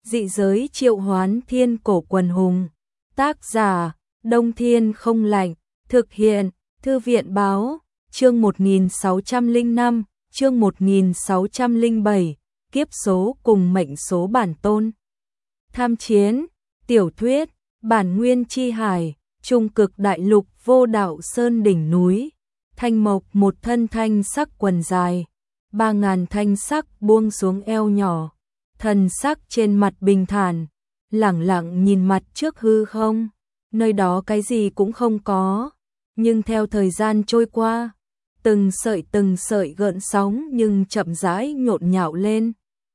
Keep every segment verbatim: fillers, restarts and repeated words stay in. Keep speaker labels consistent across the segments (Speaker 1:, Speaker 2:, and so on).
Speaker 1: Dị giới triệu hoán thiên cổ quần hùng. Tác giả, Đông Thiên không lạnh. Thực hiện, Thư viện báo, chương một nghìn sáu trăm lẻ năm, chương một nghìn sáu trăm lẻ bảy, kiếp số cùng mệnh số bản tôn. Tham chiến, tiểu thuyết, bản nguyên chi hải, trung cực đại lục vô đạo sơn đỉnh núi. Thanh mộc một thân thanh sắc quần dài, ba ngàn thanh sắc buông xuống eo nhỏ. Thần sắc trên mặt bình thản, lẳng lặng nhìn mặt trước hư không, nơi đó cái gì cũng không có, nhưng theo thời gian trôi qua, từng sợi từng sợi gợn sóng nhưng chậm rãi nhộn nhạo lên,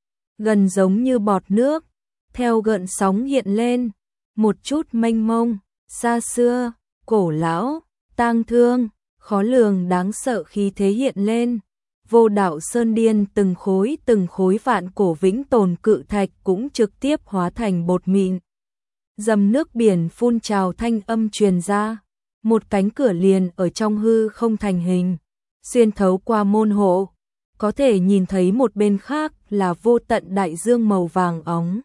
Speaker 1: gần giống như bọt nước, theo gợn sóng hiện lên, một chút mênh mông, xa xưa, cổ lão, tang thương, khó lường đáng sợ khí thế hiện lên. Vô đạo sơn điên từng khối từng khối vạn cổ vĩnh tồn cự thạch cũng trực tiếp hóa thành bột mịn. Dầm nước biển phun trào thanh âm truyền ra, một cánh cửa liền ở trong hư không thành hình, xuyên thấu qua môn hộ, có thể nhìn thấy một bên khác là vô tận đại dương màu vàng óng.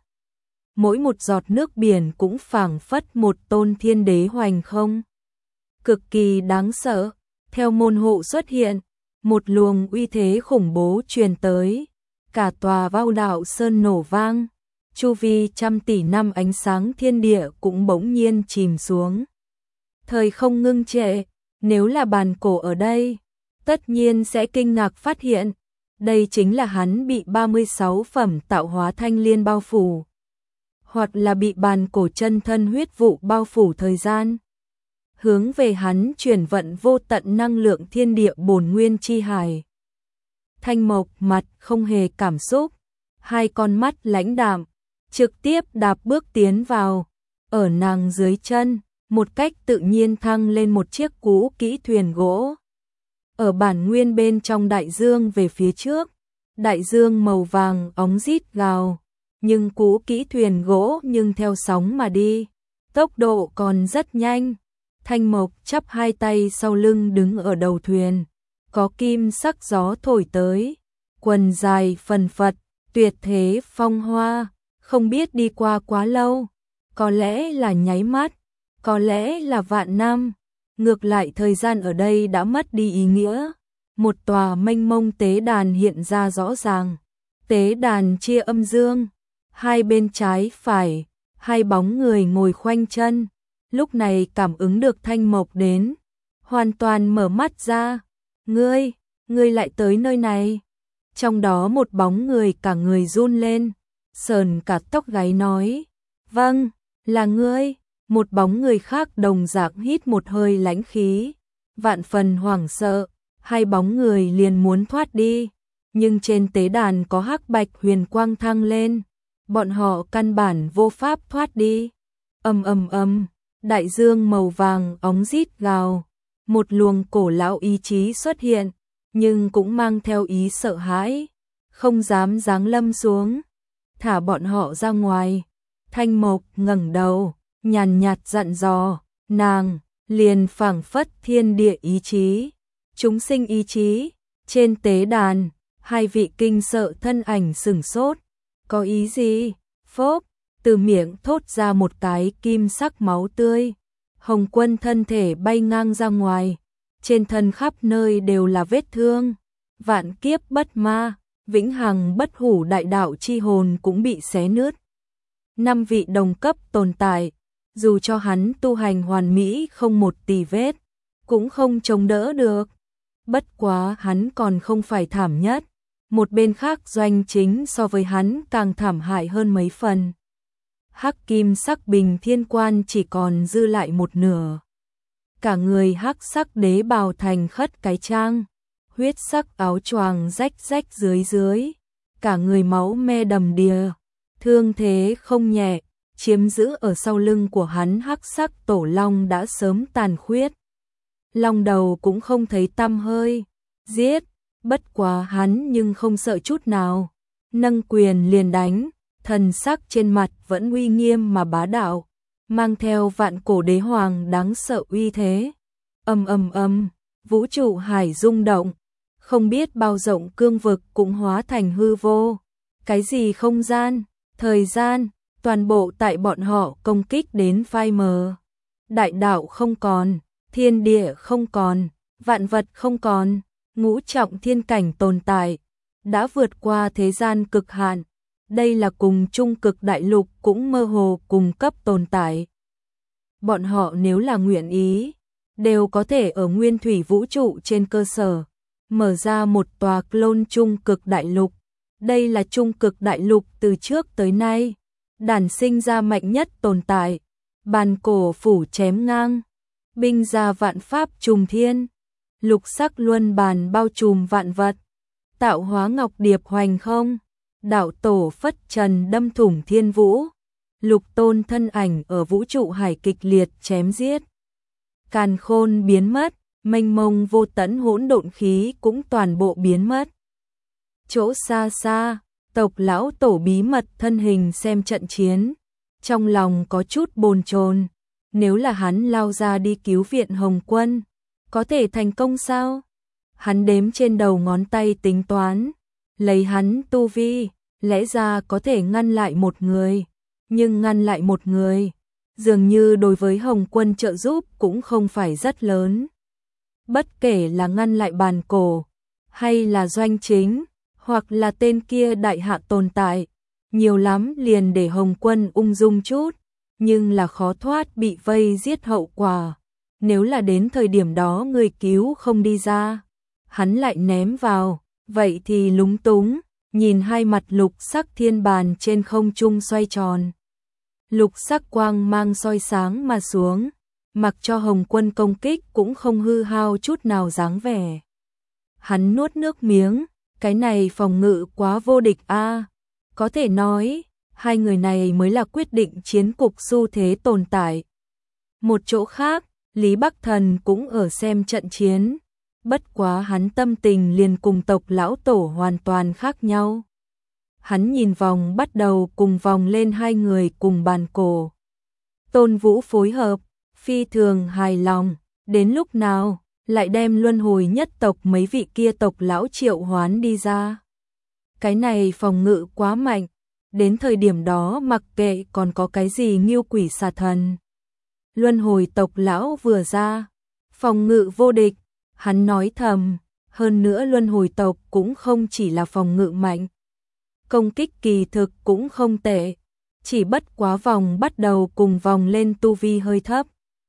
Speaker 1: Mỗi một giọt nước biển cũng phảng phất một tôn thiên đế hoành không. Cực kỳ đáng sợ, theo môn hộ xuất hiện, một luồng uy thế khủng bố truyền tới, cả tòa Vô đạo sơn nổ vang, chu vi trăm tỷ năm ánh sáng thiên địa cũng bỗng nhiên chìm xuống. Thời không ngưng trệ, nếu là bàn cổ ở đây, tất nhiên sẽ kinh ngạc phát hiện, đây chính là hắn bị ba mươi sáu phẩm tạo hóa thanh liên bao phủ, hoặc là bị bàn cổ chân thân huyết vụ bao phủ thời gian. Hướng về hắn chuyển vận vô tận năng lượng thiên địa bổn nguyên chi hải. Thanh mộc mặt không hề cảm xúc, hai con mắt lãnh đạm, trực tiếp đạp bước tiến vào, ở nàng dưới chân, một cách tự nhiên thăng lên một chiếc cũ kỹ thuyền gỗ. Ở bản nguyên bên trong đại dương về phía trước, đại dương màu vàng óng rít gào, nhưng cũ kỹ thuyền gỗ nhưng theo sóng mà đi, tốc độ còn rất nhanh. Thanh mộc chắp hai tay sau lưng đứng ở đầu thuyền, có kim sắc gió thổi tới, quần dài phần phật, tuyệt thế phong hoa, không biết đi qua quá lâu, có lẽ là nháy mắt, có lẽ là vạn năm, ngược lại thời gian ở đây đã mất đi ý nghĩa. Một tòa mênh mông tế đàn hiện ra rõ ràng, tế đàn chia âm dương, hai bên trái phải, hai bóng người ngồi khoanh chân. Lúc này cảm ứng được thanh mộc đến, hoàn toàn mở mắt ra. Ngươi, ngươi lại tới nơi này. Trong đó một bóng người cả người run lên, sờn cả tóc gáy nói, vâng, là ngươi. Một bóng người khác đồng dạng hít một hơi lãnh khí, vạn phần hoảng sợ, hai bóng người liền muốn thoát đi, nhưng trên tế đàn có hắc bạch huyền quang thăng lên, bọn họ căn bản vô pháp thoát đi. Ầm ầm ầm. Đại dương màu vàng óng rít gào, một luồng cổ lão ý chí xuất hiện, nhưng cũng mang theo ý sợ hãi, không dám giáng lâm xuống, thả bọn họ ra ngoài. Thanh mộc ngẩng đầu, nhàn nhạt dặn dò, nàng liền phảng phất thiên địa ý chí, chúng sinh ý chí. Trên tế đàn, hai vị kinh sợ thân ảnh sửng sốt, có ý gì? Phốp, từ miệng thốt ra một cái kim sắc máu tươi, Hồng Quân thân thể bay ngang ra ngoài, trên thân khắp nơi đều là vết thương, vạn kiếp bất ma, vĩnh hằng bất hủ đại đạo chi hồn cũng bị xé nứt. Năm vị đồng cấp tồn tại, dù cho hắn tu hành hoàn mỹ không một tì vết, cũng không chống đỡ được. Bất quá hắn còn không phải thảm nhất, một bên khác doanh chính so với hắn càng thảm hại hơn mấy phần. Hắc kim sắc bình thiên quan chỉ còn dư lại một nửa. Cả người hắc sắc đế bào thành khất cái trang, huyết sắc áo choàng rách rách dưới dưới, cả người máu me đầm đìa, thương thế không nhẹ, chiếm giữ ở sau lưng của hắn hắc sắc tổ long đã sớm tàn khuyết. Long đầu cũng không thấy tăm hơi, giết, bất quá hắn nhưng không sợ chút nào, nâng quyền liền đánh. Thần sắc trên mặt vẫn uy nghiêm mà bá đạo, mang theo vạn cổ đế hoàng đáng sợ uy thế. Ầm ầm ầm, vũ trụ hải rung động, không biết bao rộng cương vực cũng hóa thành hư vô. Cái gì không gian, thời gian, toàn bộ tại bọn họ công kích đến phai mờ. Đại đạo không còn, thiên địa không còn, vạn vật không còn, ngũ trọng thiên cảnh tồn tại, đã vượt qua thế gian cực hạn. Đây là cùng trung cực đại lục cũng mơ hồ cùng cấp tồn tại. Bọn họ nếu là nguyện ý, đều có thể ở nguyên thủy vũ trụ trên cơ sở, mở ra một tòa clone trung cực đại lục. Đây là trung cực đại lục từ trước tới nay, đản sinh ra mạnh nhất tồn tại. Bàn cổ phủ chém ngang, binh ra vạn pháp trùng thiên, lục sắc luân bàn bao trùm vạn vật, tạo hóa ngọc điệp hoành không, đạo tổ phất trần đâm thủng thiên vũ, lục tôn thân ảnh ở vũ trụ hải kịch liệt chém giết. Càn khôn biến mất, mênh mông vô tận hỗn độn khí cũng toàn bộ biến mất. Chỗ xa xa, tộc lão tổ bí mật thân hình xem trận chiến, trong lòng có chút bồn chồn. Nếu là hắn lao ra đi cứu viện Hồng Quân, có thể thành công sao? Hắn đếm trên đầu ngón tay tính toán, lấy hắn tu vi, lẽ ra có thể ngăn lại một người, nhưng ngăn lại một người, dường như đối với Hồng Quân trợ giúp cũng không phải rất lớn. Bất kể là ngăn lại bàn cổ, hay là Doanh Chính, hoặc là tên kia đại hạ tồn tại, nhiều lắm liền để Hồng Quân ung dung chút, nhưng là khó thoát bị vây giết hậu quả. Nếu là đến thời điểm đó người cứu không đi ra, hắn lại ném vào, vậy thì lúng túng. Nhìn hai mặt lục sắc thiên bàn trên không trung xoay tròn, lục sắc quang mang soi sáng mà xuống, mặc cho Hồng Quân công kích cũng không hư hao chút nào dáng vẻ. Hắn nuốt nước miếng, cái này phòng ngự quá vô địch a. À. Có thể nói, hai người này mới là quyết định chiến cục xu thế tồn tại. Một chỗ khác, Lý Bắc Thần cũng ở xem trận chiến, bất quá hắn tâm tình liền cùng tộc lão tổ hoàn toàn khác nhau. Hắn nhìn vòng bắt đầu cùng vòng lên hai người cùng bàn cổ. Tôn Vũ phối hợp, phi thường hài lòng, đến lúc nào lại đem luân hồi nhất tộc mấy vị kia tộc lão triệu hoán đi ra. Cái này phòng ngự quá mạnh, đến thời điểm đó mặc kệ còn có cái gì nghiêu quỷ xà thần. Luân hồi tộc lão vừa ra, phòng ngự vô địch, hắn nói thầm, hơn nữa luân hồi tộc cũng không chỉ là phòng ngự mạnh. Công kích kỳ thực cũng không tệ, chỉ bất quá vòng bắt đầu cùng vòng lên tu vi hơi thấp.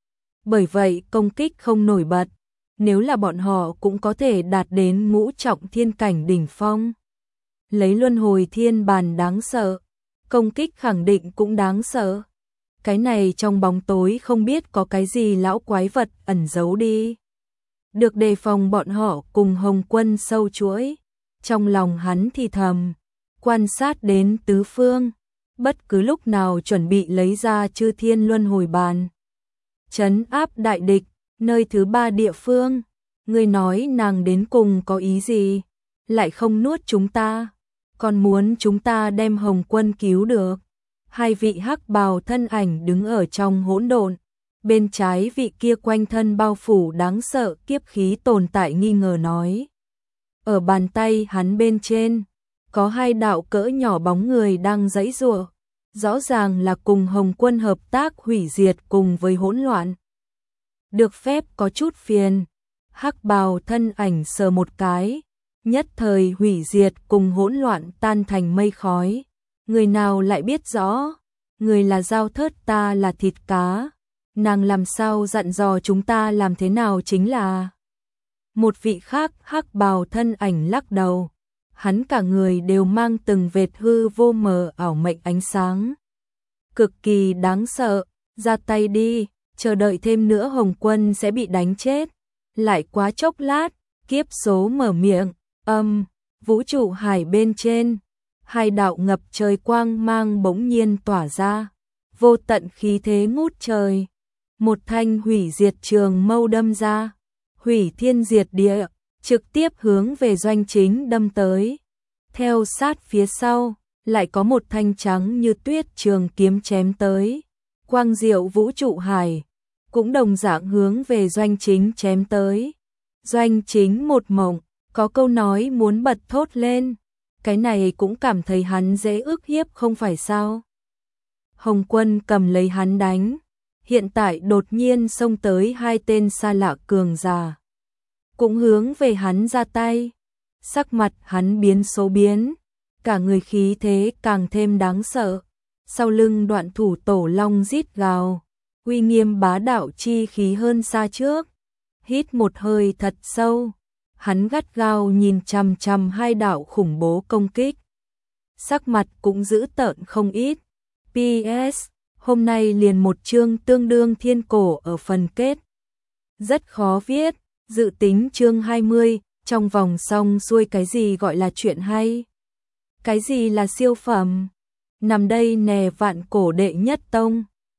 Speaker 1: Bởi vậy công kích không nổi bật, nếu là bọn họ cũng có thể đạt đến ngũ trọng thiên cảnh đỉnh phong. Lấy luân hồi thiên bàn đáng sợ, công kích khẳng định cũng đáng sợ. Cái này trong bóng tối không biết có cái gì lão quái vật ẩn giấu đi. Được đề phòng bọn họ cùng Hồng Quân sâu chuỗi, trong lòng hắn thì thầm, quan sát đến tứ phương, bất cứ lúc nào chuẩn bị lấy ra chư thiên luân hồi bàn. Trấn áp đại địch, nơi thứ ba địa phương, người nói nàng đến cùng có ý gì, lại không nuốt chúng ta, còn muốn chúng ta đem Hồng Quân cứu được. Hai vị hắc bào thân ảnh đứng ở trong hỗn độn, bên trái vị kia quanh thân bao phủ đáng sợ kiếp khí tồn tại nghi ngờ nói. Ở bàn tay hắn bên trên, có hai đạo cỡ nhỏ bóng người đang giãy giụa, rõ ràng là cùng Hồng Quân hợp tác hủy diệt cùng với hỗn loạn. Được phép có chút phiền, hắc bào thân ảnh sờ một cái, nhất thời hủy diệt cùng hỗn loạn tan thành mây khói. Người nào lại biết rõ, người là dao thớt ta là thịt cá, nàng làm sao dặn dò chúng ta làm thế nào chính là. Một vị khác hắc bào thân ảnh lắc đầu, hắn cả người đều mang từng vệt hư vô mờ ảo mệnh ánh sáng. Cực kỳ đáng sợ, ra tay đi, chờ đợi thêm nữa Hồng Quân sẽ bị đánh chết. Lại quá chốc lát, kiếp số mở miệng, âm, vũ trụ hải bên trên. Hai đạo ngập trời quang mang bỗng nhiên tỏa ra, vô tận khí thế ngút trời. Một thanh hủy diệt trường mâu đâm ra, hủy thiên diệt địa, trực tiếp hướng về Doanh Chính đâm tới. Theo sát phía sau, lại có một thanh trắng như tuyết trường kiếm chém tới. Quang diệu vũ trụ hải, cũng đồng dạng hướng về Doanh Chính chém tới. Doanh Chính một mộng, có câu nói muốn bật thốt lên. Cái này cũng cảm thấy hắn dễ ức hiếp không phải sao. Hồng Quân cầm lấy hắn đánh. Hiện tại đột nhiên xông tới hai tên xa lạ cường giả, cũng hướng về hắn ra tay. Sắc mặt hắn biến số biến, cả người khí thế càng thêm đáng sợ. Sau lưng Đoạn Thủ Tổ Long rít gào, uy nghiêm bá đạo chi khí hơn xa trước. Hít một hơi thật sâu, hắn gắt gao nhìn chằm chằm hai đạo khủng bố công kích. Sắc mặt cũng dữ tợn không ít. pê ét Hôm nay liền một chương tương đương thiên cổ ở phần kết. Rất khó viết, dự tính chương hai mươi, trong vòng xong xuôi cái gì gọi là chuyện hay. Cái gì là siêu phẩm. Nằm đây nè vạn cổ đệ nhất tông.